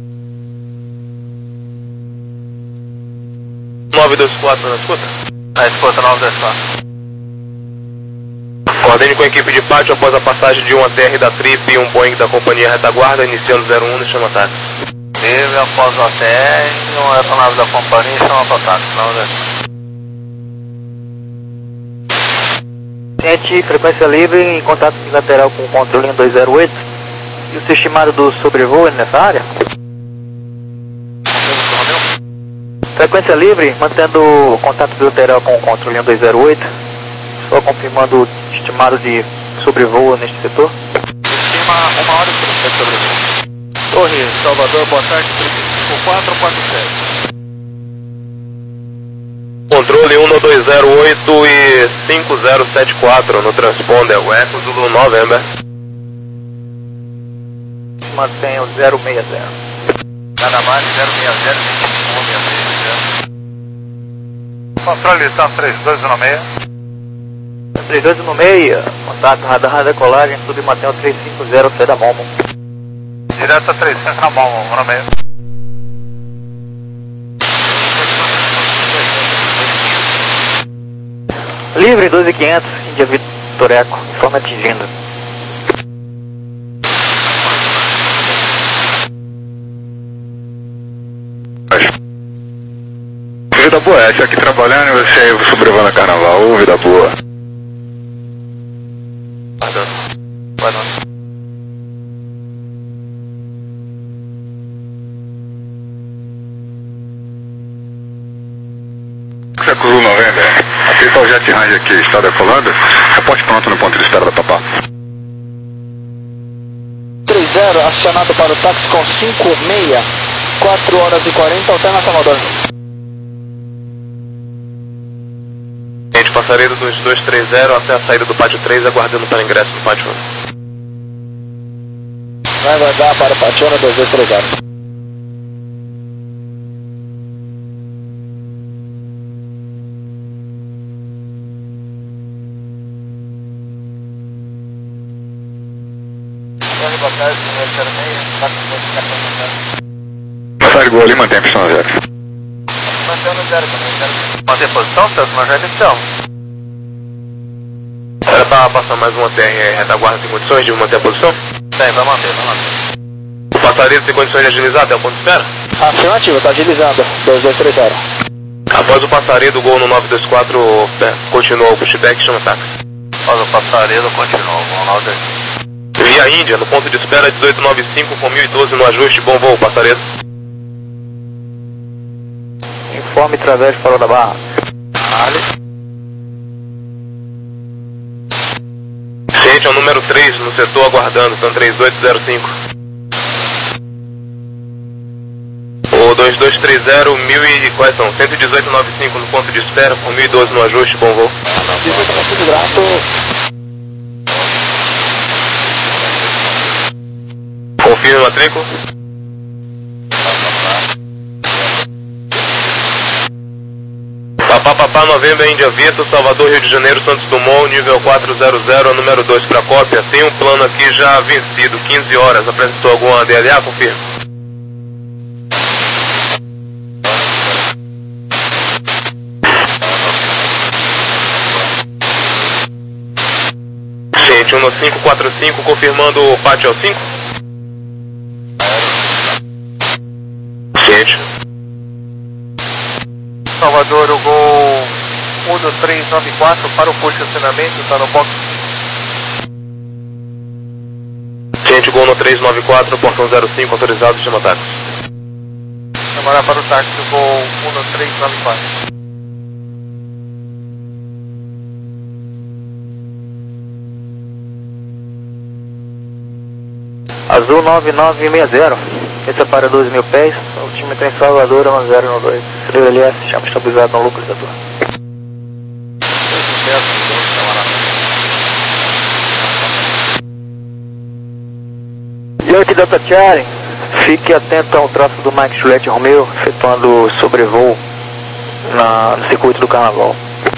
Speaker 5: nove dois quatro na escuta?
Speaker 4: Na escuta, nove dois quatro.
Speaker 5: Coordene com a equipe de pátio após a passagem de um A T R da trip e um Boeing da companhia retaguarda, iniciando zero um e chama táxi.
Speaker 4: Teve após o A T R, uma aeronave da companhia e chama para táxi, nove dois quatro.
Speaker 2: Ciente, frequência livre em contato bilateral com o controle dois zero oito. E o seu estimado do sobrevoo nessa área? Frequência livre, mantendo o contato bilateral com o controle dois zero oito. Só confirmando o estimado de sobrevoo neste setor.
Speaker 4: Estima uma hora e trinta de sobrevoo.
Speaker 6: Torre, Salvador, boa tarde, trip cinco quatro quatro sete.
Speaker 5: Controle um dois zero oito e cinco zero sete quatro no transponder, o Eco Zulu November.
Speaker 2: Mantém o zero seis zero.
Speaker 4: Nada mais, zero seis zero, vinte e um, seis zero. Controle, estão três dois um seis. trinta e dois no meio, contato radar decolagem, submantenha três cinco zero, sai da Momo.
Speaker 6: Direto a três cinco na Momo, no meio.
Speaker 4: Livre doze mil e quinhentos, Índia Vitor Eco, informe atingindo.
Speaker 7: Vida boa, essa aqui trabalhando e você aí sobrevivendo a carnaval, ô vida boa.
Speaker 6: Boa noite.
Speaker 7: Você cruzou noventa, aqui está o Jet Range aqui, está decolando, reporte pronto no ponto de espera da Papá.
Speaker 2: três zero, acionado para o táxi com cinco seis, quatro horas e quarenta, alterna Salvador.
Speaker 5: Gente, passaredo dois dois três zero até a saída do pátio três, aguardando para ingresso no pátio um.
Speaker 2: Vai aguardar para o pátio um, dois dois três zero.
Speaker 7: Passagem Gol ali, mantém a pistão zero.
Speaker 6: Mantendo zero também, zero. Manter posição, Celso, mas já iniciamos.
Speaker 5: Era para passar mais uma T R retaguarda, tem condições de manter a posição?
Speaker 6: Tem, vai manter, vai manter.
Speaker 5: O passaredo tem condições de agilizar até o ponto de espera?
Speaker 2: Afirmativo, está agilizando, dois dois três zero.
Speaker 5: Após o passaredo, o Gol no nove dois quatro é, continua o pushback e chama táxi.
Speaker 6: Após o passaredo, continua, vamos nove dois.
Speaker 5: Via Índia, no ponto de espera dezoito noventa e cinco com mil e doze no ajuste, bom voo, passaredo.
Speaker 4: Informe através de Farol da Barra.
Speaker 6: Ali.
Speaker 5: Ciente é o número três no setor aguardando, são três oito zero cinco. O dois dois três zero, mil e quais são? cento e dezoito noventa e cinco no ponto de espera, com mil e doze no ajuste, bom voo.
Speaker 2: dezoito noventa e cinco grato.
Speaker 5: Confirme matrícula. Papá Papá Novembro, Índia Vitor, Salvador, Rio de Janeiro, Santos Dumont, nível quatrocentos, número dois para cópia. Tem um plano aqui já vencido, quinze horas. Apresentou alguma D L A? Confirma. Gente, um no cinco quatro cinco, confirmando o pátio cinco. Gente.
Speaker 6: Salvador, o Gol um dois três nove quatro para o posto de estacionamento, está no box.
Speaker 5: Gente, Gol no três nove quatro, portão zero cinco, autorizado, chama táxi.
Speaker 6: Chamar para o táxi, o Gol um dois três nove quatro.
Speaker 4: Azul nove nove seis zero, esse é para doze mil pés, o time está em Salvador, um zero no dois. Estrela L S, chama estabilizado no localizador. Yankee Delta Charlie, fique atento ao tráfego do Mike Juliette Romeo, efetuando sobrevoo na, no circuito do Carnaval.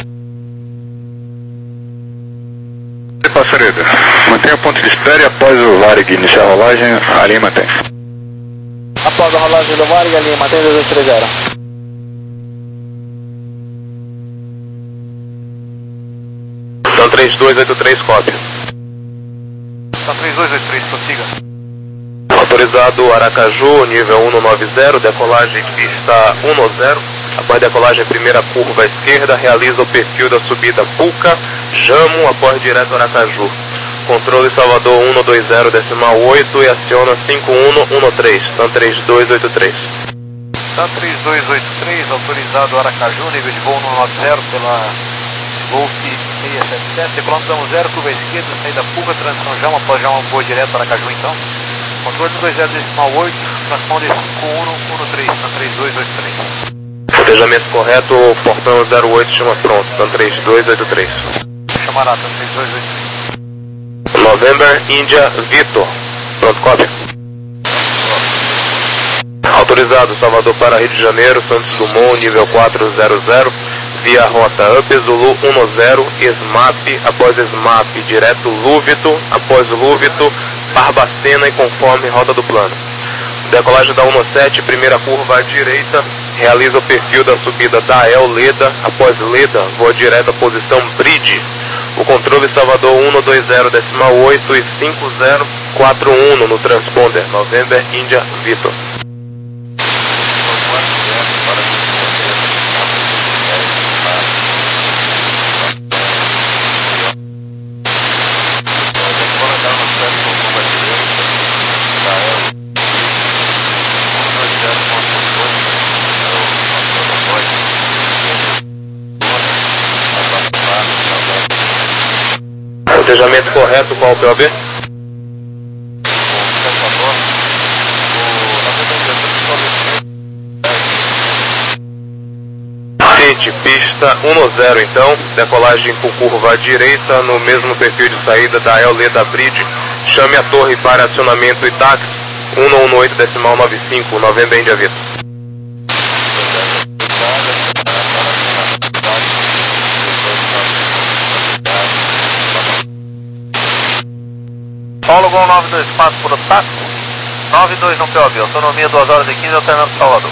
Speaker 7: Passaredo, mantenha o ponto de espera e após o Varig iniciar a rolagem, a linha mantém.
Speaker 2: Após a rolagem do Varig, a linha mantém dois dois três zero.
Speaker 5: São três dois oito três, cópia.
Speaker 6: São três dois oito três, prossiga.
Speaker 5: Autorizado Aracaju, nível um nove zero, decolagem pista um zero. Após decolagem, primeira curva à esquerda, realiza o perfil da subida Puca, Jamo, após direto Aracaju. Controle Salvador um dois zero, decimal oito e aciona cinco um um três, São três dois oito três.
Speaker 6: São três dois oito três, autorizado Aracaju, nível de voo um nove zero pela Golf seiscentos e setenta e sete, decolando zero zero, curva à esquerda, saída Puca, transição Jamo, após Jamo, voa direto Aracaju então. Controle um dois zero, decimal oito, transponder cinco um um três, São três dois oito três.
Speaker 5: Fotejamento correto, portão zero oito, chama pronto, São três dois oito três.
Speaker 6: Chamará, São três dois oito três.
Speaker 5: November, Índia, Vitor. Pronto, cópia. Autorizado Salvador para Rio de Janeiro, Santos Dumont, nível quatrocentos, via rota Up Zulu dez, S M A P, após S M A P, direto Lúvito, após Lúvito, Barbacena e conforme rota do plano. Decolagem da dezessete, primeira curva à direita, realiza o perfil da subida da El Leda, após Leda, voa direto à posição Bridge. O controle Salvador um dois zero decimal oito e cinco zero quatro um no transponder, November India Victor. Planejamento correto, qual o P O B? City, pista dez então, decolagem por curva à direita, no mesmo perfil de saída da El Leda Bridge, chame a torre para acionamento e táxi, um um oito decimal nove cinco, November India Victor.
Speaker 4: Paulo Gol nove dois quatro por Taco, nove dois no P O B, autonomia duas horas e quinze, alternando Salvador.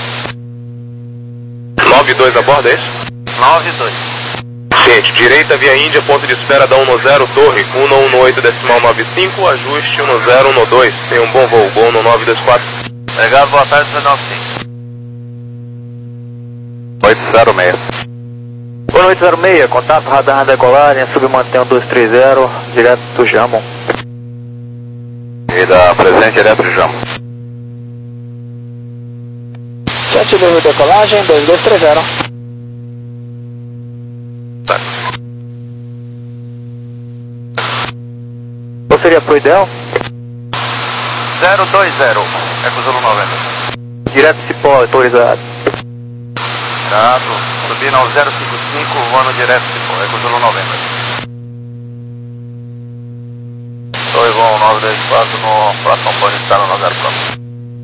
Speaker 5: nove dois a bordo, é isso?
Speaker 4: nove dois.
Speaker 5: Ciente, direita via Índia, ponto de espera da dez, torre um um oito decimal nove cinco, ajuste dez doze, tem um bom voo, Gol no nove dois quatro.
Speaker 4: Obrigado, boa tarde, dezenove cinco.
Speaker 1: oito zero seis.
Speaker 2: Boa noite, zero seis, contato radar na decolagem, submantém dois três zero, direto do Jamon.
Speaker 1: E da presente direto do Jamon.
Speaker 2: Sete mil decolagem, dois dois três zero.
Speaker 5: Tá.
Speaker 2: Qual seria pro ideal?
Speaker 4: zero dois zero, Eco Zulu noventa.
Speaker 2: Direto Cipó, autorizado.
Speaker 4: Obrigado, subindo ao zero cinco cinco, voando direto Cipó, Eco Zulu noventa. dois um nove dois quatro no próximo plano, está no zero próximo.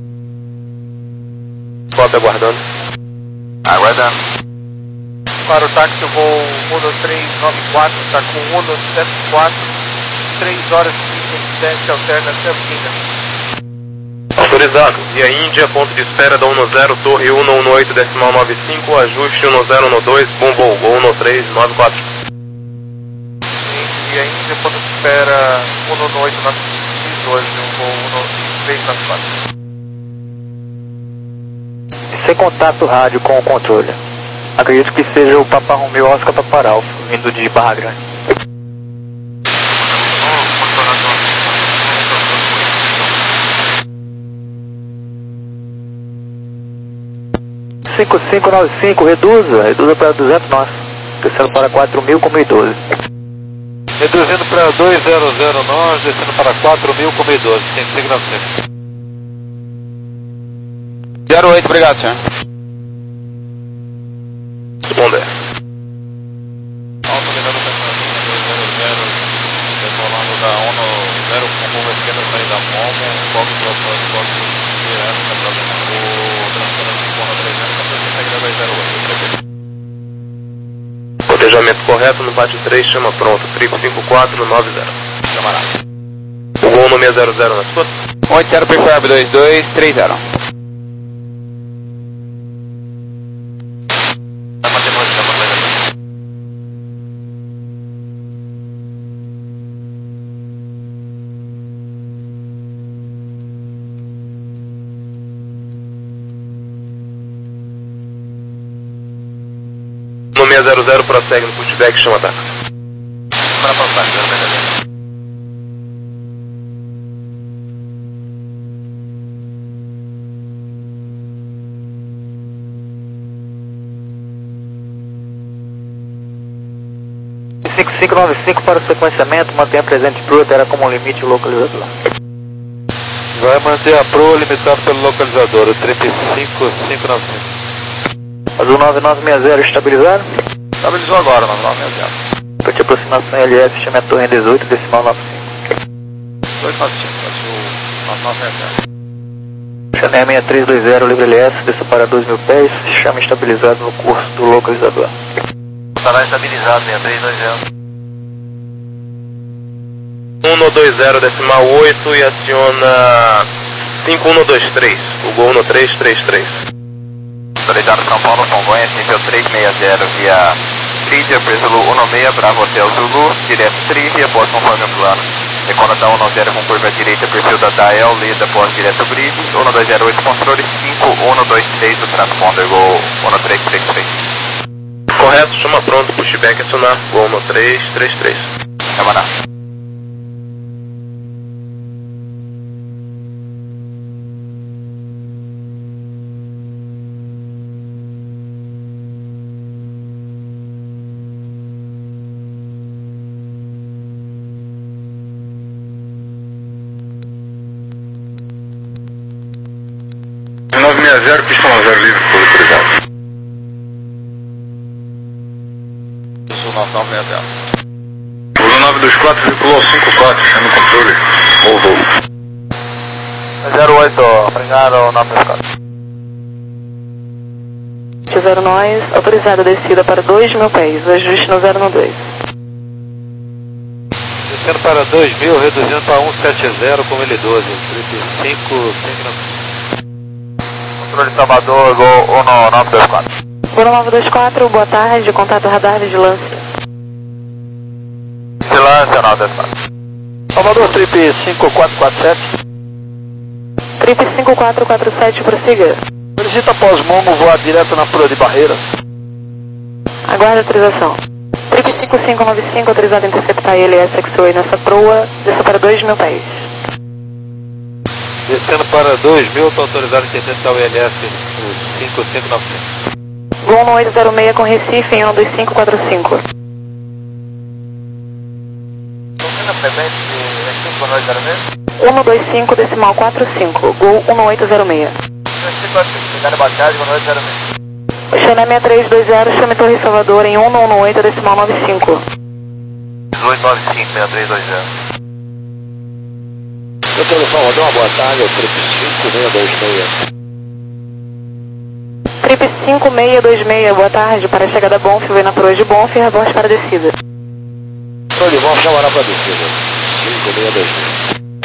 Speaker 5: Foto aguardando.
Speaker 4: Aguardando. Para o táxi, eu vou um três nove quatro, está com um sete quatro, três horas e trinta e sete, alterna até Índia.
Speaker 5: Autorizado, via Índia, ponto de espera da dez, torre um um oito decimal nove cinco, ajuste dez doze, bom voo, Gol um três nove quatro.
Speaker 4: Via Índia, ponto de espera um um oito nove doze, voo um três nove quatro.
Speaker 2: Sem contato rádio com o controle. Acredito que seja o Papa Romeo Oscar Papa Alfa, vindo de Barra Grande. cinco cinco nove cinco, reduza, reduza para duzentos nós, descendo para quatro mil com mil e doze.
Speaker 6: Reduzindo para dois zero zero nós, descendo para quatro mil com mil e doze, cento e cinco novecentos.
Speaker 1: zero oito, obrigado, senhor.
Speaker 5: Responder.
Speaker 6: Alto ligado para dois zero zero, decolando da ONU zero com curva esquerda, saída da Momo, box do box direto, tá fazendo o transporte de Mono trezentos, tá fazendo dois zero oito.
Speaker 5: Cotejamento correto no bate três, chama pronto, triple cinco quatro nove zero.
Speaker 6: Camarada.
Speaker 5: O Gol no seis zero zero na escuta.
Speaker 1: oito zero prefab dois dois três zero.
Speaker 5: No seis zero zero prossegue no pushback, chama ataque.
Speaker 4: Para passar, zero beleza.
Speaker 2: cinco cinco nove cinco para o sequenciamento, mantenha presente Pro, terá como limite o localizador.
Speaker 6: Vai manter a Pro limitado pelo localizador, o trinta e cinco cinco nove cinco.
Speaker 2: Azul nove nove seis zero estabilizado.
Speaker 6: Estabilizou agora, nove nove seis zero.
Speaker 2: Parte de aproximação L S, chame a torre em dezoito decimal nove cinco.
Speaker 6: dois nove cinco, azul nove nove seis zero.
Speaker 2: Chame a seis três dois zero, livre L S, desça para dois mil pés, chame estabilizado no curso do localizador.
Speaker 4: estará estabilizado, seis três dois zero.
Speaker 5: um dois zero decimal oito e aciona cinco um dois três, o gol no três três três.
Speaker 1: Autorizado São Paulo, Congonhas, nível três seis zero via Trídia, Presulo um seis, Bravo Hotel Zulu, direto Trídia, após conforme o plano. Decona da um zero com curva direita, perfil da D A E L, lida após direto Bridge, um dois zero oito controle, cinco um dois três do transponder, gol um três três três.
Speaker 5: Correto, chama pronto, pushback acionar, gol no três três três.
Speaker 1: Camará.
Speaker 7: nove seis zero, pista nove zero livre, foi autorizado.
Speaker 6: Isso, nove nove seis zero.
Speaker 7: Voo nove dois quatro, circulou cinco quatro, chama o controle, ou voo.
Speaker 4: zero oito, obrigado, nove dois quatro.
Speaker 3: zero nós, autorizada a descida para dois mil pés, ajuste no zero dois.
Speaker 6: Descendo para dois mil, reduzindo para cento e setenta com L doze, trinta e cinco,
Speaker 4: Controle Salvador, gol um nove dois quatro.
Speaker 3: Gol nove dois quatro, boa tarde, contato radar vigilância.
Speaker 4: Vigilância nove dois quatro.
Speaker 2: Salvador, trip cinco quatro quatro sete.
Speaker 3: Trip cinco quatro quatro sete, prossiga.
Speaker 2: Solicita após Momo voar direto na pura de barreira.
Speaker 3: Aguarde autorização. Trip cinco cinco nove cinco, autorizado a interceptar I L S X-Ray nessa proa, desça para dois mil pés.
Speaker 6: Descendo para dois mil, estou autorizado a interceptar o I L S, o cinco cinco nove cinco.
Speaker 3: Gol no oito zero seis com Recife em um dois cinco quatro cinco.
Speaker 4: Domina frequente de cinco nove zero seis.
Speaker 3: um dois cinco decimal quatro cinco, Gol um oito zero seis.
Speaker 4: Obrigado, Bacade, um oito zero seis.
Speaker 3: Xané seis três dois zero, chame Torre Salvador em um oito decimal nove cinco.
Speaker 4: dezoito nove cinco, seis três dois zero.
Speaker 2: Doutor Salvador, uma boa tarde, é o trip cinco seis dois seis.
Speaker 3: Trip cinco seis dois seis, boa tarde, para a chegada Bonf, vem na proa de Bonf e revoz para a descida.
Speaker 2: Estou de Bonf, chamará para a descida. cinco seis dois seis.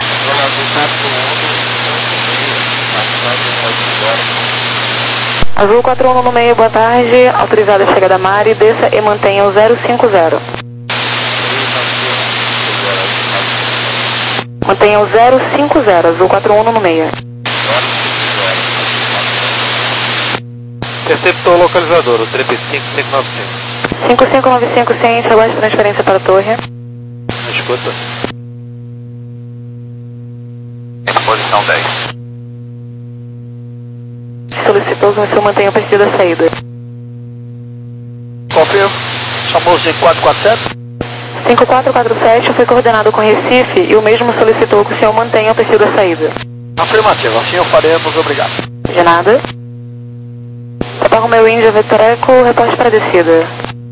Speaker 3: Azul quatro um no meio, boa tarde, autorizada a chegada Mari, desça e mantenha o zero cinco zero. Mantenha o zero cinco zero, Azul quatro um no meio.
Speaker 6: Interceptor localizador, o trip cinco cinco nove cinco.
Speaker 3: cinco cinco nove cinco, ciência, aguarde transferência para a torre.
Speaker 6: Escuta.
Speaker 1: Posição dez.
Speaker 3: Solicitou que o senhor mantenha o perfil da saída.
Speaker 2: Confirmo. Chamou cinco quatro quatro sete.
Speaker 3: cinco quatro quatro sete foi coordenado com Recife e o mesmo solicitou que o senhor mantenha o perfil da saída.
Speaker 2: Afirmativo, assim o faremos, obrigado.
Speaker 3: De nada. Papa Romeo Índia Vetor Eco, reporte para a descida.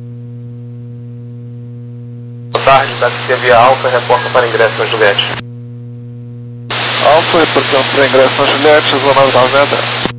Speaker 5: Boa tarde, taxi via Alfa, reporta para ingresso na Juliette.
Speaker 2: Alfa, portão para ingresso na Juliette, zona nove zero.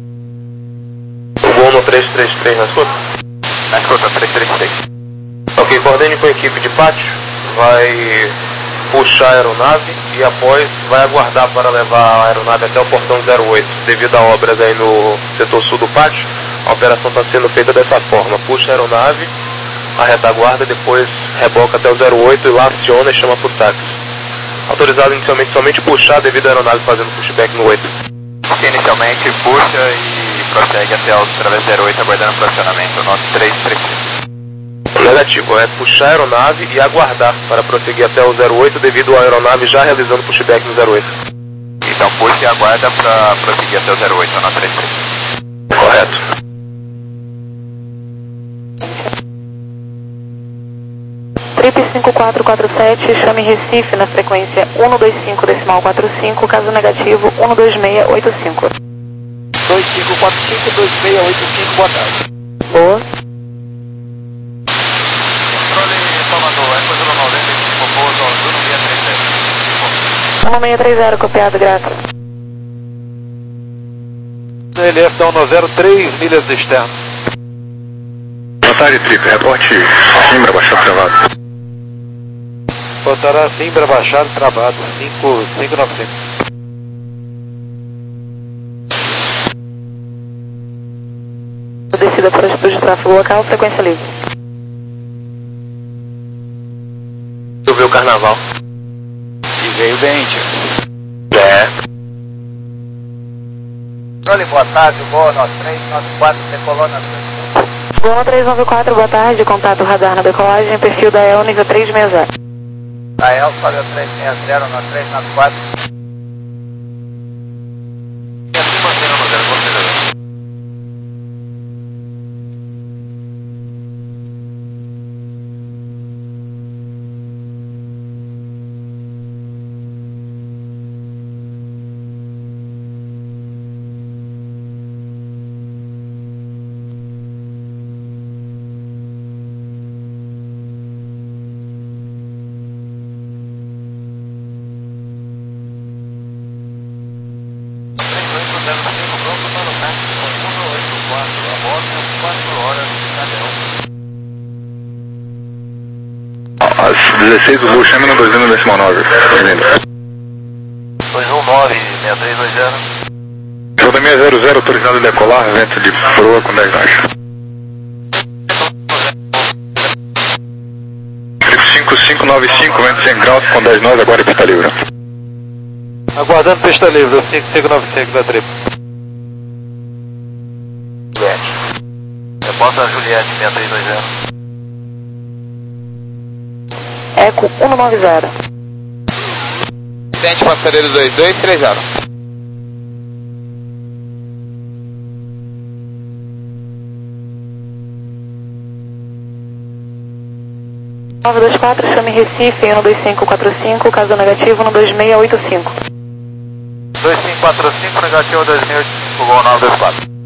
Speaker 5: O gol no três três três na escuta?
Speaker 1: Na escuta, três três três.
Speaker 5: Ok, coordene com a equipe de pátio, vai puxar a aeronave e após vai aguardar para levar a aeronave até o portão zero oito. Devido a obras aí no setor sul do pátio, a operação está sendo feita dessa forma: puxa a aeronave, a retaguarda, depois reboca até o zero oito e lá aciona e chama por táxi. Autorizado inicialmente somente puxar devido à aeronave fazendo pushback no oito.
Speaker 1: Que inicialmente puxa e prossegue até o través zero oito aguardando o fracionamento, nosso três três três.
Speaker 5: Negativo, é puxar a aeronave e aguardar para prosseguir até o zero oito devido à aeronave já realizando pushback no zero oito.
Speaker 1: Então puxa e aguarda para prosseguir até o zero oito, nosso três três.
Speaker 5: Correto.
Speaker 3: Trip cinco quatro quatro sete, chame Recife na frequência um dois cinco decimal quatro cinco, caso negativo um dois seis oito cinco.
Speaker 2: dois cinco quatro cinco, dois seis oito cinco, boa tarde.
Speaker 3: Boa.
Speaker 4: Controle Salvador, é coisa normal, dentro de Poposo, Zulu seis três zero.
Speaker 3: um seis três zero, copiado, grato.
Speaker 6: L F da um zero, três milhas externas.
Speaker 7: Boa tarde, Trip. Reporte Simbra, baixado travado.
Speaker 6: Botará Simbra, baixado travado. cinco cinco nove cinco.
Speaker 3: Descida para atitude de tráfego local, frequência livre.
Speaker 4: Tu viu o carnaval?
Speaker 6: E veio bem, tio.
Speaker 4: É. Olha, boa tarde, boa, nós três, nós quatro, decolou na frente.
Speaker 3: Gol três nove quatro, boa tarde, contato radar na decolagem, perfil da E L nível três seis zero.
Speaker 4: A E L, falhou três seis zero, nós três, nós quatro. E assim mantendo no zero, vamos melhorar.
Speaker 7: Às dezesseis do Zulu, chame no dois um decimal nove.
Speaker 4: dois um nove, seis três dois zero.
Speaker 7: Roda seis zero zero, autorizado a decolar, vento de proa com dez baixo. cinco cinco nove cinco, vento cem graus com dez nós, agora é pista livre.
Speaker 6: Aguardando pista livre, cinco cinco nove cinco da Trip.
Speaker 4: Juliette. Reporta Juliette, seis três dois zero.
Speaker 3: Eco um nove zero.
Speaker 6: Tente passareiro dois dois três zero.
Speaker 3: nove dois quatro, chame Recife, um dois cinco quatro cinco, caso negativo, um dois seis oito cinco.
Speaker 4: dois cinco quatro cinco, negativo dois seis oito cinco, gol nove dois quatro.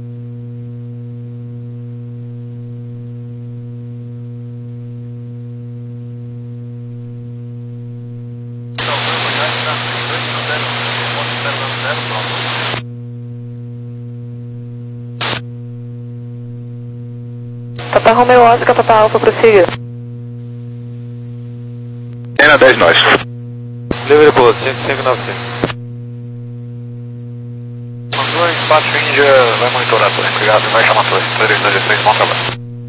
Speaker 3: Papa Romeo Oscar, Papa Alfa, prossiga.
Speaker 7: Pena dez nós.
Speaker 6: Livre por cinco cinco nove cinco.
Speaker 4: dois quatro Índia, vai monitorar a torre, obrigado, vai chamar a torre, três dois três, bom trabalho.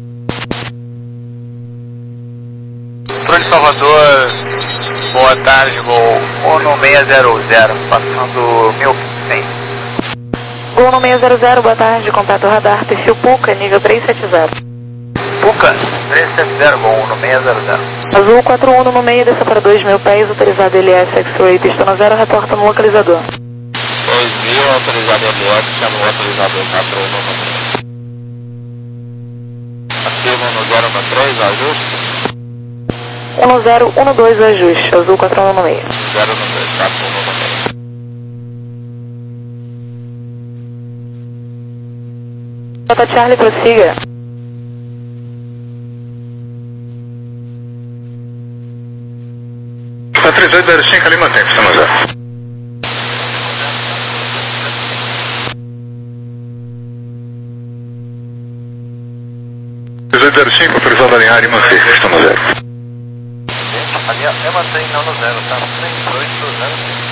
Speaker 4: Torre de Salvador, boa tarde, gol um seis zero zero, passando mil cem.
Speaker 3: Gol no seis zero zero, boa tarde, contato radar, perfil Puca, nível três sete zero.
Speaker 4: Puca, três sete zero, gol um seis zero zero.
Speaker 3: Azul quatro um no meio, desça para dois mil pés, autorizado L S X-Ray, pista no zero, reporta no localizador.
Speaker 4: dois mil, autorizado L S, chama o autorizador quatro um no meio. Ativo no zero no três, ajuste.
Speaker 3: um zero um dois, ajuste, azul quatro um no meio.
Speaker 4: zero no dois, quatro um no meio.
Speaker 3: Nota Charlie, prossiga.
Speaker 7: três oito zero cinco, ali mantém, pista no zero. três oito zero cinco, autorizado a alinhar e manter, pista no zero.
Speaker 4: Ali é mantém, não no zero, tá? três oito zero cinco.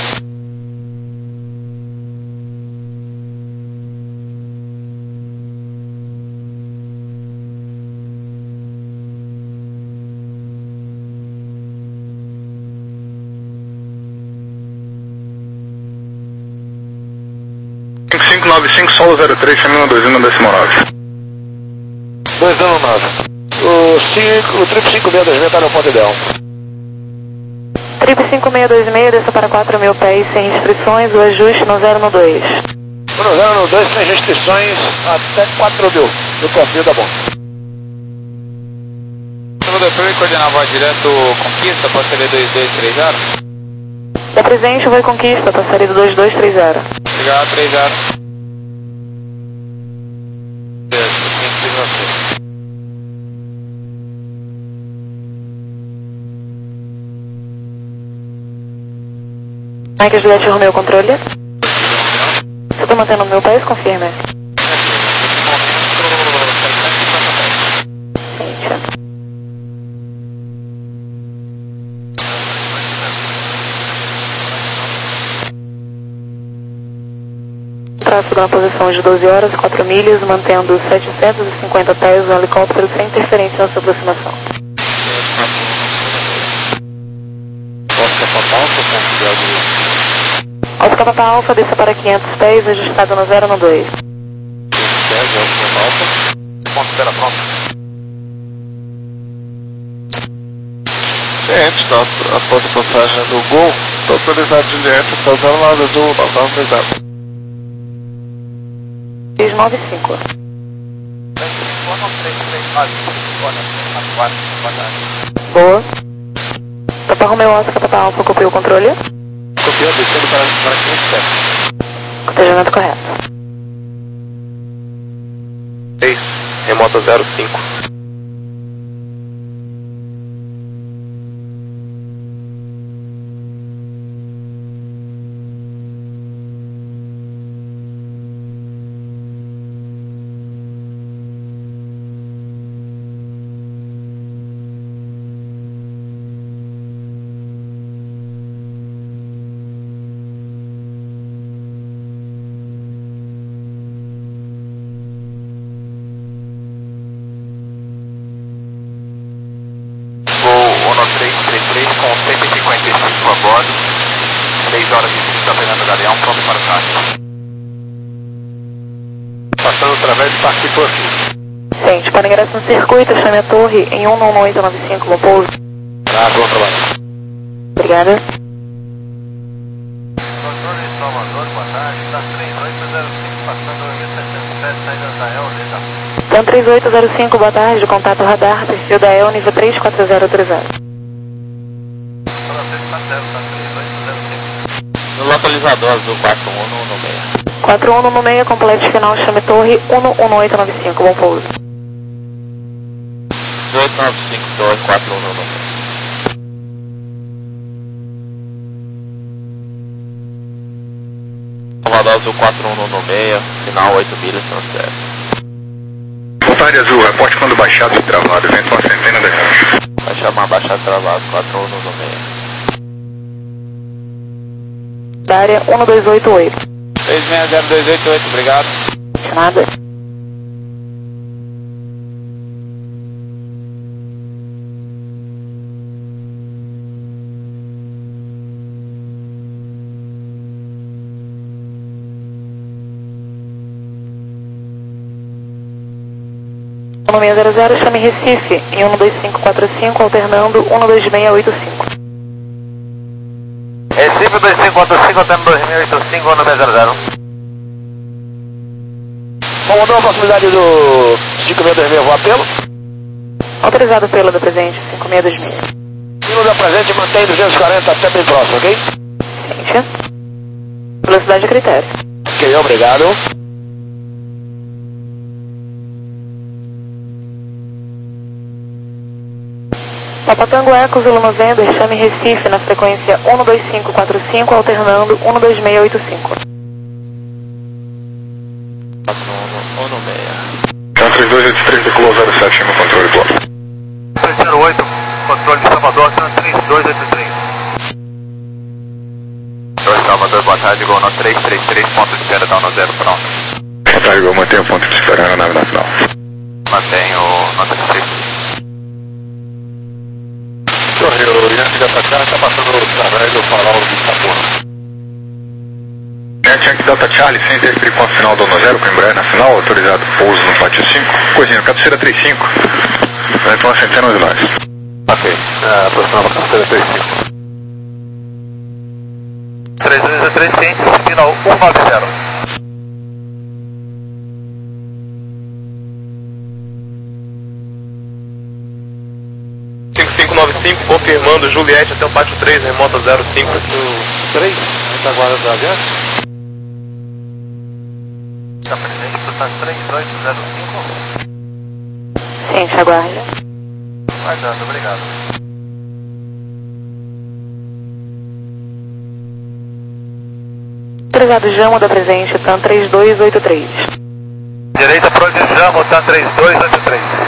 Speaker 7: cinco cinco nove cinco, solo zero três, chame no dois um decimal nove.
Speaker 6: dois um nove.
Speaker 2: O, cinco, o trip cinco seis dois seis está no ponto ideal.
Speaker 3: Trip cinco seis dois seis, desça para quatro mil pés, sem restrições, o ajuste no zero no dois.
Speaker 2: No zero no dois, sem restrições, até quatro mil. No perfil da bomba.
Speaker 6: Salvador, para coordenar a voz direto Conquista, passareiro dois dois três zero.
Speaker 3: Da presente, vai Conquista, passareiro dois dois três zero.
Speaker 6: Obrigado, três zero.
Speaker 3: Mike Juliette, Romeo, controle. Você está mantendo o meu país? Confirme. tráfego na posição de doze horas, quatro milhas, mantendo setecentos e cinquenta pés, um helicóptero sem interferência na sua aproximação.
Speaker 6: Oscar Papa Alfa,
Speaker 3: Oscar Papa Alfa, desça para quinhentos pés, registrado no zero no dois.
Speaker 4: Ponto espera pronto.
Speaker 6: Cliente, está após a passagem do Gol, está autorizado Juliette, está zero nove azul, nove nove zero.
Speaker 3: seis nove cinco. Boa. Papa Romeo Oscar Papa Alfa, copiou o controle?
Speaker 6: Copiou, descendo para, para quinhentos pés.
Speaker 3: Cotejamento correto.
Speaker 5: seis, remota zero cinco.
Speaker 1: três três três com cento e cinquenta e cinco a bordo, três horas e trinta Fernando Galeão, pronto para o taxi.
Speaker 4: Passando através do Parque Torre.
Speaker 3: Sente, para ingresso no circuito, chame a torre em um nove oito nove cinco, bom pouso.
Speaker 4: Ah, bom trabalho.
Speaker 3: Obrigada.
Speaker 4: Controle de Salvador, boa tarde, está três oito zero cinco, passando o mil setecentos e sete, saída da E L, letra.
Speaker 3: Então três oito zero cinco, boa tarde, contato radar, perfil da E L, nível três quatro zero autorizado.
Speaker 6: No localizador azul quatro um no meio.
Speaker 3: quatro um no meio, complete final, chame torre um um oito nove cinco, bom pouso.
Speaker 6: oito nove cinco dois quatro um no meio. Salvador azul quatro um no meio, final oito milhas, transfere.
Speaker 7: Boa tarde, Azul. Reporte quando baixado e travado. Vento uma centena de graus.
Speaker 6: Vai chamar baixado travado, quatro um no meio.
Speaker 3: Da área um dois oito oito.
Speaker 6: seis seis zero dois oito oito, obrigado.
Speaker 3: De nada. um seis zero zero, chame Recife em um dois cinco quatro cinco, alternando um dois seis oito cinco.
Speaker 4: Recife dois cinco quatro cinco, alternando dois seis oito cinco, um seis zero zero.
Speaker 2: Comandou a proximidade do cinco seis dois seis, vou apelo.
Speaker 3: Autorizado pelo da presente, cinco seis dois seis.
Speaker 2: Pelo da presente mantém duzentos e quarenta até bem próximo, ok?
Speaker 3: Sente. Velocidade a critério.
Speaker 2: Ok, obrigado.
Speaker 3: Papa Tango Eco, Zulu November, chame Recife na frequência um dois cinco quatro cinco, alternando um dois seis oito cinco.
Speaker 6: um no meio.
Speaker 7: Então três dois oito três, decolou zero sete no controle do ar.
Speaker 4: três zero oito, controle de Salvador, três dois oito três.
Speaker 1: dois Salvador, boa tarde, Gol no três três três, ponto de espera, down no zero, pronto.
Speaker 7: Boa tarde, Gol. Mantenha o ponto de espera na nave nacional.
Speaker 1: Mantenho nota de serviço.
Speaker 4: Torre, o Yankee da Tatiana está passando através do farol de Itapuã.
Speaker 7: Yankee Delta Charlie, sem interferir com o sinal do um zero, com Embraer nacional, autorizado pouso no pátio cinco. Coisinha, cabeceira trinta e cinco. Vento uma centena de nós.
Speaker 4: Ok, uh, aproximando a cabeceira trinta e cinco. três dois três, ciente, final um nove zero.
Speaker 5: cinco cinco nove cinco, confirmando Juliette até o pátio três, remota zero cinco.
Speaker 4: três, retaguarda da avião. Está presente, portanto, três oito zero cinco.
Speaker 3: Sente, aguarde.
Speaker 4: Aguardando, obrigado.
Speaker 3: Autorizado Jamo da presente, TAM três dois oito três.
Speaker 4: Direita, Prode Jamo, tá três dois oito três.